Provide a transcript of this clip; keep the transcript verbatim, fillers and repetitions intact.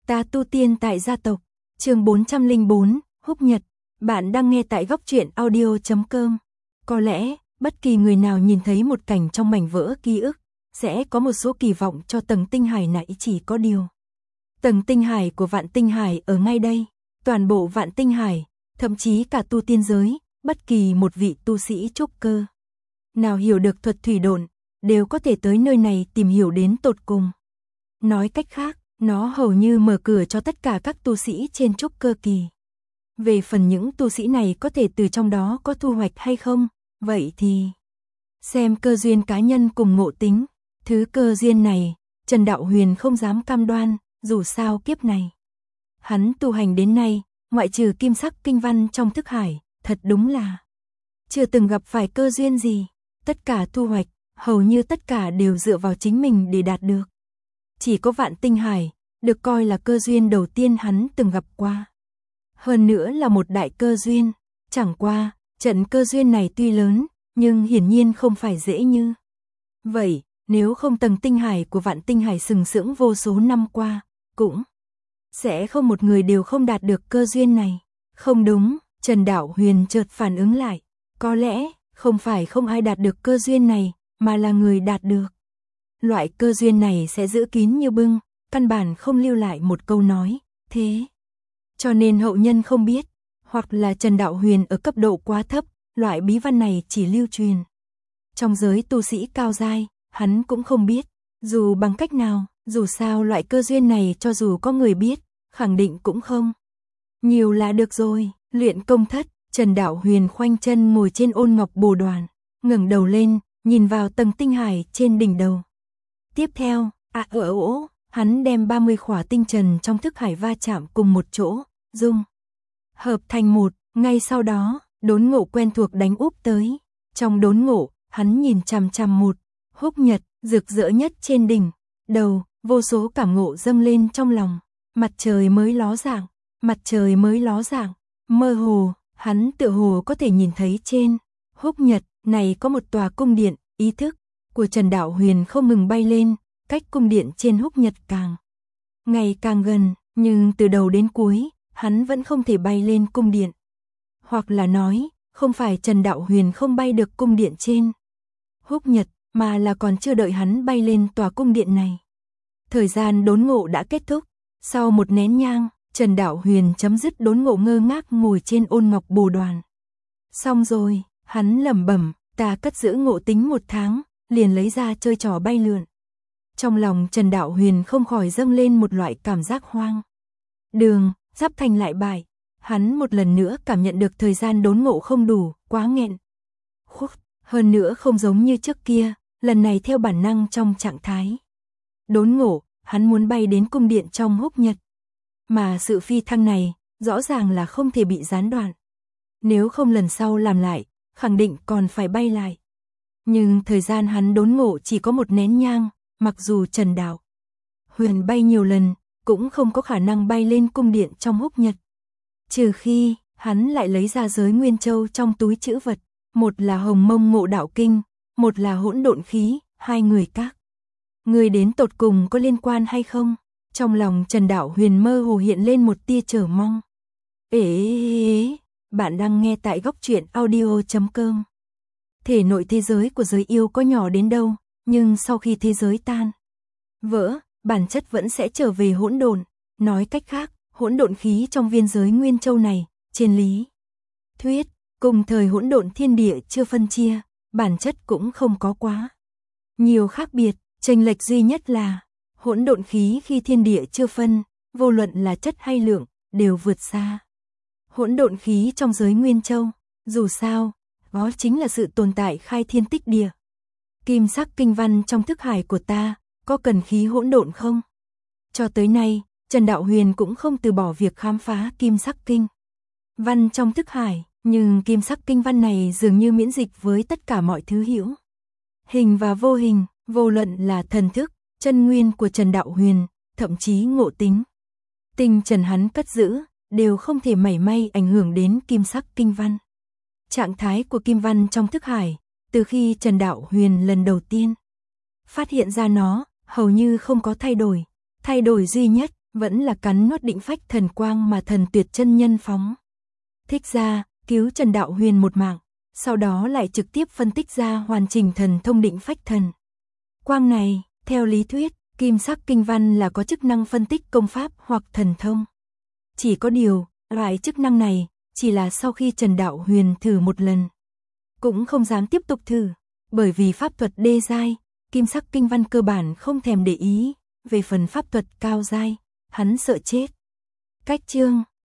Ta tu tiên tại gia tộc, chương bốn trăm lẻ bốn, Húc Nhật. Bạn đang nghe tại góc truyện audio chấm com. Có lẽ, bất kỳ người nào nhìn thấy một cảnh trong mảnh vỡ ký ức, sẽ có một số kỳ vọng cho tầng tinh hải này, chỉ có điều. Tầng tinh hải của vạn tinh hải ở ngay đây, toàn bộ vạn tinh hải, thậm chí cả tu tiên giới, bất kỳ một vị tu sĩ trúc cơ nào hiểu được thuật thủy độn, đều có thể tới nơi này tìm hiểu đến tột cùng. Nói cách khác, nó hầu như mở cửa cho tất cả các tu sĩ trên trúc cơ kỳ. Về phần những tu sĩ này có thể từ trong đó có thu hoạch hay không, vậy thì xem cơ duyên cá nhân cùng ngộ tính. Thứ cơ duyên này, Trần Đạo Huyền không dám cam đoan, dù sao kiếp này hắn tu hành đến nay, ngoại trừ kim sắc kinh văn trong thức hải, thật đúng là chưa từng gặp phải cơ duyên gì. Tất cả thu hoạch, hầu như tất cả đều dựa vào chính mình để đạt được. Chỉ có vạn tinh hải, được coi là cơ duyên đầu tiên hắn từng gặp qua. Hơn nữa là một đại cơ duyên, chẳng qua, trận cơ duyên này tuy lớn, nhưng hiển nhiên không phải dễ như vậy, nếu không tầng tinh hải của vạn tinh hải sừng sững vô số năm qua, cũng sẽ không một người đều không đạt được cơ duyên này. Không đúng, Trần Đạo Huyền chợt phản ứng lại, có lẽ không phải không ai đạt được cơ duyên này, mà là người đạt được. Loại cơ duyên này sẽ giữ kín như bưng, căn bản không lưu lại một câu nói, thế cho nên hậu nhân không biết, hoặc là Trần Đạo Huyền ở cấp độ quá thấp, loại bí văn này chỉ lưu truyền trong giới tu sĩ cao giai, hắn cũng không biết, dù bằng cách nào, dù sao loại cơ duyên này cho dù có người biết, khẳng định cũng không nhiều là được rồi. Luyện công thất, Trần Đạo Huyền khoanh chân ngồi trên ôn ngọc bồ đoàn, ngẩng đầu lên, nhìn vào tầng tinh hải trên đỉnh đầu. Tiếp theo, à ở ỗ, hắn đem ba mươi khỏa tinh trần trong thức hải va chạm cùng một chỗ, dung hợp thành một. Ngay sau đó, đốn ngộ quen thuộc đánh úp tới. Trong đốn ngộ, hắn nhìn chằm chằm một Húc Nhật rực rỡ nhất trên đỉnh đầu, vô số cảm ngộ dâng lên trong lòng. Mặt trời mới ló dạng, mặt trời mới ló dạng, mơ hồ, hắn tựa hồ có thể nhìn thấy trên Húc Nhật này có một tòa cung điện. Ý thức của Trần Đạo Huyền không ngừng bay lên, cách cung điện trên Húc Nhật càng ngày càng gần, nhưng từ đầu đến cuối, hắn vẫn không thể bay lên cung điện. Hoặc là nói, không phải Trần Đạo Huyền không bay được cung điện trên Húc Nhật, mà là còn chưa đợi hắn bay lên tòa cung điện này. Thời gian đốn ngộ đã kết thúc, sau một nén nhang, Trần Đạo Huyền chấm dứt đốn ngộ, ngơ ngác ngồi trên ôn ngọc bồ đoàn. Xong rồi, hắn lẩm bẩm, ta cất giữ ngộ tính một tháng, liền lấy ra chơi trò bay lượn. Trong lòng Trần Đạo Huyền không khỏi dâng lên một loại cảm giác hoang đường, sắp thành lại bại. Hắn một lần nữa cảm nhận được thời gian đốn ngộ không đủ, quá nghẹn khuất, hơn nữa không giống như trước kia, lần này theo bản năng trong trạng thái đốn ngộ, hắn muốn bay đến cung điện trong Húc Nhật. Mà sự phi thăng này, rõ ràng là không thể bị gián đoạn. Nếu không lần sau làm lại, khẳng định còn phải bay lại. Nhưng thời gian hắn đốn ngộ chỉ có một nén nhang, mặc dù Trần Đạo Huyền bay nhiều lần, cũng không có khả năng bay lên cung điện trong Húc Nhật. Trừ khi, hắn lại lấy ra giới Nguyên Châu trong túi trữ vật, một là Hồng Mông Ngộ Đạo Kinh, một là hỗn độn khí, hai người các người đến tột cùng có liên quan hay không? Trong lòng Trần Đạo Huyền mơ hồ hiện lên một tia chờ mong. Ế, ế, ế, bạn đang nghe tại góc truyện audio chấm com. Thể nội thế giới của giới yêu có nhỏ đến đâu, nhưng sau khi thế giới tan vỡ, bản chất vẫn sẽ trở về hỗn độn. Nói cách khác, hỗn độn khí trong viên giới Nguyên Châu này, trên lý thuyết, cùng thời hỗn độn thiên địa chưa phân chia, bản chất cũng không có quá nhiều khác biệt, chênh lệch duy nhất là hỗn độn khí khi thiên địa chưa phân, vô luận là chất hay lượng, đều vượt xa hỗn độn khí trong giới Nguyên Châu. Dù sao, đó chính là sự tồn tại khai thiên tích địa. Kim sắc kinh văn trong thức hải của ta, có cần khí hỗn độn không? Cho tới nay, Trần Đạo Huyền cũng không từ bỏ việc khám phá kim sắc kinh văn trong thức hải, nhưng kim sắc kinh văn này dường như miễn dịch với tất cả mọi thứ hữu hình và vô hình, vô luận là thần thức, chân nguyên của Trần Đạo Huyền, thậm chí ngộ tính tinh trần hắn cất giữ, đều không thể mảy may ảnh hưởng đến kim sắc kinh văn. Trạng thái của kim văn trong thức hải, từ khi Trần Đạo Huyền lần đầu tiên phát hiện ra nó, hầu như không có thay đổi. Thay đổi duy nhất, vẫn là cắn nuốt định phách thần quang mà thần tuyệt chân nhân phóng. Thích ra, cứu Trần Đạo Huyền một mạng, sau đó lại trực tiếp phân tích ra hoàn chỉnh thần thông định phách thần quang này. Theo lý thuyết, kim sắc kinh văn là có chức năng phân tích công pháp hoặc thần thông. Chỉ có điều, loại chức năng này chỉ là sau khi Trần Đạo Huyền thử một lần, cũng không dám tiếp tục thử, bởi vì pháp thuật đê giai, kim sắc kinh văn cơ bản không thèm để ý, về phần pháp thuật cao giai, hắn sợ chết. Cách chương